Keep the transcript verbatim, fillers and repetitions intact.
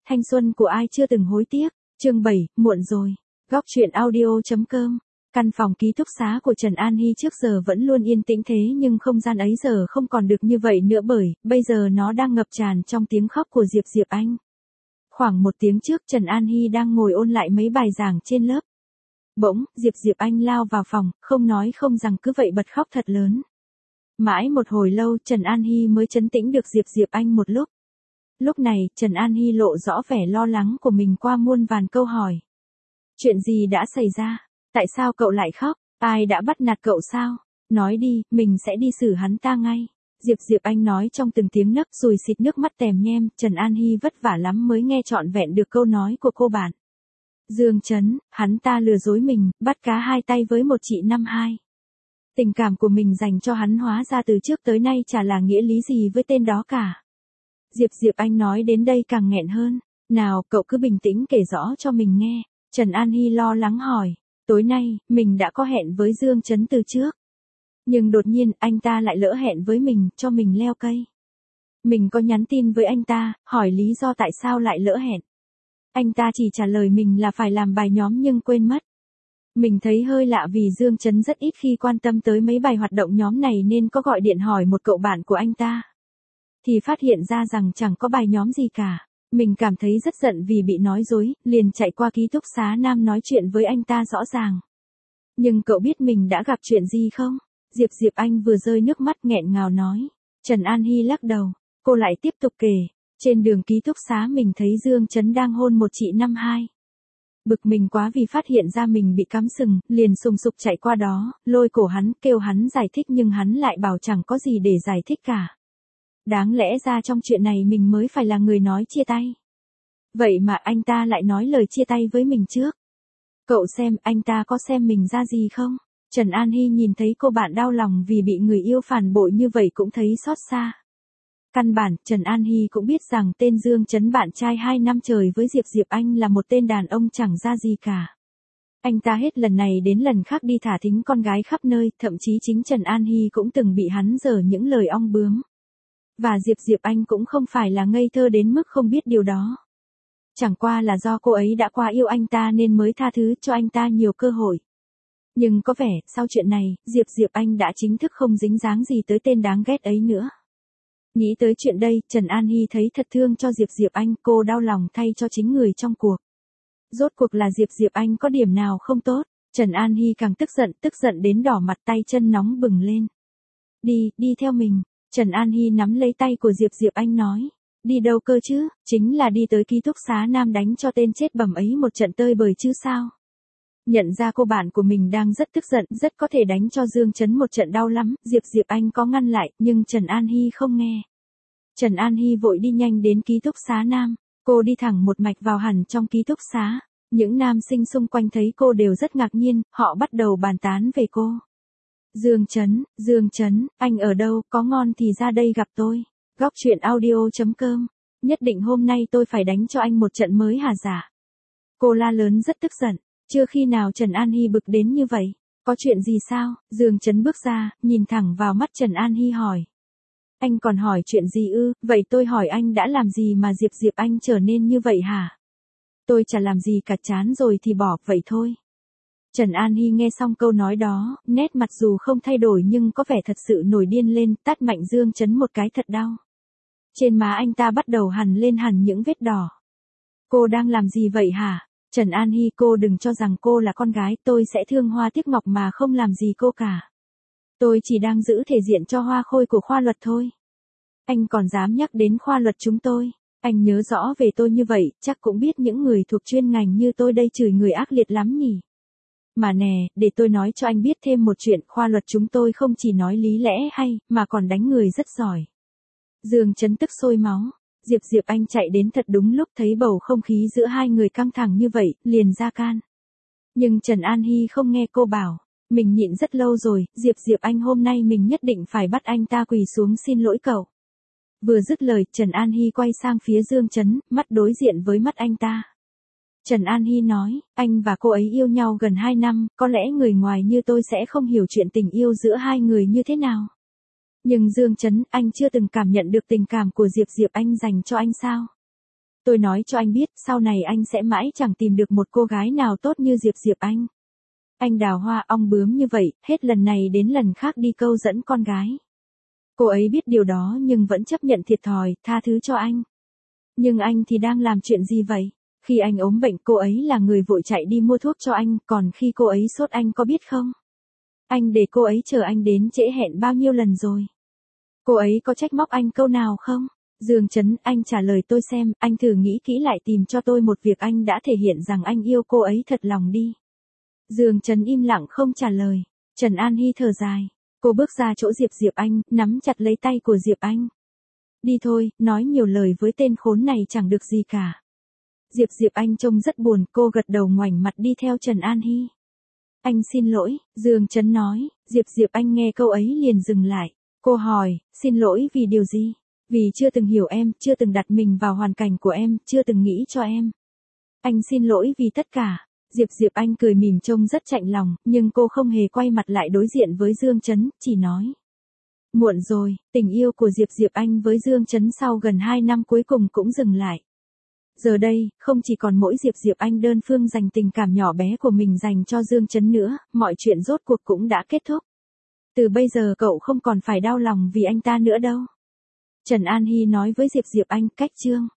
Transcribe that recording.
thanh xuân của ai chưa từng hối tiếc, chương bảy, muộn rồi. Góc truyện audio.com. Căn phòng ký túc xá của Trần An Hi trước giờ vẫn luôn yên tĩnh thế nhưng không gian ấy giờ không còn được như vậy nữa bởi, bây giờ nó đang ngập tràn trong tiếng khóc của Diệp Diệp Anh. Khoảng một tiếng trước Trần An Hi đang ngồi ôn lại mấy bài giảng trên lớp. Bỗng, Diệp Diệp Anh lao vào phòng, không nói không rằng cứ vậy bật khóc thật lớn. Mãi một hồi lâu Trần An Hi mới trấn tĩnh được Diệp Diệp Anh một lúc. Lúc này, Trần An Hi lộ rõ vẻ lo lắng của mình qua muôn vàn câu hỏi. Chuyện gì đã xảy ra? Tại sao cậu lại khóc? Ai đã bắt nạt cậu sao? Nói đi, mình sẽ đi xử hắn ta ngay. Diệp Diệp Anh nói trong từng tiếng nấc rồi xịt nước mắt tèm nhem, Trần An Hi vất vả lắm mới nghe trọn vẹn được câu nói của cô bạn. Dương Trấn, hắn ta lừa dối mình, bắt cá hai tay với một chị năm hai. Tình cảm của mình dành cho hắn hóa ra từ trước tới nay chả là nghĩa lý gì với tên đó cả. Diệp Diệp Anh nói đến đây càng nghẹn hơn. Nào, cậu cứ bình tĩnh kể rõ cho mình nghe. Trần An Hi lo lắng hỏi. Tối nay, mình đã có hẹn với Dương Trấn từ trước. Nhưng đột nhiên, anh ta lại lỡ hẹn với mình, cho mình leo cây. Mình có nhắn tin với anh ta, hỏi lý do tại sao lại lỡ hẹn. Anh ta chỉ trả lời mình là phải làm bài nhóm nhưng quên mất. Mình thấy hơi lạ vì Dương Trấn rất ít khi quan tâm tới mấy bài hoạt động nhóm này nên có gọi điện hỏi một cậu bạn của anh ta. Thì phát hiện ra rằng chẳng có bài nhóm gì cả. Mình cảm thấy rất giận vì bị nói dối, liền chạy qua ký túc xá Nam nói chuyện với anh ta rõ ràng. Nhưng cậu biết mình đã gặp chuyện gì không? Diệp Diệp Anh vừa rơi nước mắt nghẹn ngào nói. Trần An Hi lắc đầu, cô lại tiếp tục kể. Trên đường ký túc xá mình thấy Dương Trấn đang hôn một chị năm hai. Bực mình quá vì phát hiện ra mình bị cắm sừng, liền sùng sục chạy qua đó, lôi cổ hắn, kêu hắn giải thích nhưng hắn lại bảo chẳng có gì để giải thích cả. Đáng lẽ ra trong chuyện này mình mới phải là người nói chia tay. Vậy mà anh ta lại nói lời chia tay với mình trước. Cậu xem anh ta có xem mình ra gì không? Trần An Hi nhìn thấy cô bạn đau lòng vì bị người yêu phản bội như vậy cũng thấy xót xa. Căn bản, Trần An Hi cũng biết rằng tên Dương Trấn bạn trai hai năm trời với Diệp Diệp Anh là một tên đàn ông chẳng ra gì cả. Anh ta hết lần này đến lần khác đi thả thính con gái khắp nơi, thậm chí chính Trần An Hi cũng từng bị hắn giở những lời ong bướm. Và Diệp Diệp Anh cũng không phải là ngây thơ đến mức không biết điều đó. Chẳng qua là do cô ấy đã quá yêu anh ta nên mới tha thứ cho anh ta nhiều cơ hội. Nhưng có vẻ, sau chuyện này, Diệp Diệp Anh đã chính thức không dính dáng gì tới tên đáng ghét ấy nữa. Nghĩ tới chuyện đây, Trần An Hi thấy thật thương cho Diệp Diệp Anh, cô đau lòng thay cho chính người trong cuộc. Rốt cuộc là Diệp Diệp Anh có điểm nào không tốt, Trần An Hi càng tức giận, tức giận đến đỏ mặt tay chân nóng bừng lên. Đi, đi theo mình. Trần An Hi nắm lấy tay của Diệp Diệp Anh nói. Đi đâu cơ chứ, chính là đi tới ký túc xá Nam đánh cho tên chết bầm ấy một trận tơi bời chứ sao. Nhận ra cô bạn của mình đang rất tức giận, rất có thể đánh cho Dương Trấn một trận đau lắm, Diệp Diệp Anh có ngăn lại, nhưng Trần An Hi không nghe. Trần An Hi vội đi nhanh đến ký túc xá Nam, cô đi thẳng một mạch vào hẳn trong ký túc xá. Những nam sinh xung quanh thấy cô đều rất ngạc nhiên, họ bắt đầu bàn tán về cô. Dương Trấn, Dương Trấn, anh ở đâu, có ngon thì ra đây gặp tôi. Góc truyện audio.com. Nhất định hôm nay tôi phải đánh cho anh một trận mới hả giả. Cô la lớn rất tức giận. Chưa khi nào Trần An Hi bực đến như vậy. Có chuyện gì sao? Dương Trấn bước ra, nhìn thẳng vào mắt Trần An Hi hỏi. Anh còn hỏi chuyện gì ư? Vậy tôi hỏi anh đã làm gì mà Diệp Diệp Anh trở nên như vậy hả? Tôi chả làm gì cả, chán rồi thì bỏ, vậy thôi. Trần An Hi nghe xong câu nói đó, nét mặt dù không thay đổi nhưng có vẻ thật sự nổi điên lên, tát mạnh Dương Trấn một cái thật đau. Trên má anh ta bắt đầu hằn lên hẳn những vết đỏ. Cô đang làm gì vậy hả? Trần An Hi, cô đừng cho rằng cô là con gái, tôi sẽ thương hoa tiếc ngọc mà không làm gì cô cả. Tôi chỉ đang giữ thể diện cho hoa khôi của khoa luật thôi. Anh còn dám nhắc đến khoa luật chúng tôi. Anh nhớ rõ về tôi như vậy, chắc cũng biết những người thuộc chuyên ngành như tôi đây chửi người ác liệt lắm nhỉ. Mà nè, để tôi nói cho anh biết thêm một chuyện, khoa luật chúng tôi không chỉ nói lý lẽ hay, mà còn đánh người rất giỏi. Dương Trấn tức sôi máu. Diệp Diệp Anh chạy đến thật đúng lúc, thấy bầu không khí giữa hai người căng thẳng như vậy, liền ra can. Nhưng Trần An Hi không nghe cô bảo. Mình nhịn rất lâu rồi, Diệp Diệp Anh hôm nay mình nhất định phải bắt anh ta quỳ xuống xin lỗi cậu. Vừa dứt lời, Trần An Hi quay sang phía Dương Trấn, mắt đối diện với mắt anh ta. Trần An Hi nói, anh và cô ấy yêu nhau gần hai năm, có lẽ người ngoài như tôi sẽ không hiểu chuyện tình yêu giữa hai người như thế nào. Nhưng Dương Trấn, anh chưa từng cảm nhận được tình cảm của Diệp Diệp Anh dành cho anh sao? Tôi nói cho anh biết, sau này anh sẽ mãi chẳng tìm được một cô gái nào tốt như Diệp Diệp Anh. Anh đào hoa ong bướm như vậy, hết lần này đến lần khác đi câu dẫn con gái. Cô ấy biết điều đó nhưng vẫn chấp nhận thiệt thòi, tha thứ cho anh. Nhưng anh thì đang làm chuyện gì vậy? Khi anh ốm bệnh cô ấy là người vội chạy đi mua thuốc cho anh, còn khi cô ấy sốt anh có biết không? Anh để cô ấy chờ anh đến trễ hẹn bao nhiêu lần rồi? Cô ấy có trách móc anh câu nào không? Dương Chấn, anh trả lời tôi xem, anh thử nghĩ kỹ lại tìm cho tôi một việc anh đã thể hiện rằng anh yêu cô ấy thật lòng đi. Dương Chấn im lặng không trả lời. Trần An Hy thở dài. Cô bước ra chỗ Diệp Diệp Anh, nắm chặt lấy tay của Diệp Anh. Đi thôi, nói nhiều lời với tên khốn này chẳng được gì cả. Diệp Diệp Anh trông rất buồn, cô gật đầu ngoảnh mặt đi theo Trần An Hy. Anh xin lỗi, Dương Chấn nói. Diệp Diệp Anh nghe câu ấy liền dừng lại. Cô hỏi, xin lỗi vì điều gì? Vì chưa từng hiểu em, chưa từng đặt mình vào hoàn cảnh của em, chưa từng nghĩ cho em. Anh xin lỗi vì tất cả. Diệp Diệp Anh cười mỉm trông rất chạnh lòng, nhưng cô không hề quay mặt lại đối diện với Dương Chấn, chỉ nói. Muộn rồi, tình yêu của Diệp Diệp Anh với Dương Chấn sau gần hai năm cuối cùng cũng dừng lại. Giờ đây, không chỉ còn mỗi Diệp Diệp Anh đơn phương dành tình cảm nhỏ bé của mình dành cho Dương Chấn nữa, mọi chuyện rốt cuộc cũng đã kết thúc. Từ bây giờ cậu không còn phải đau lòng vì anh ta nữa đâu. Trần An Hy nói với Diệp Diệp Anh, cách chương.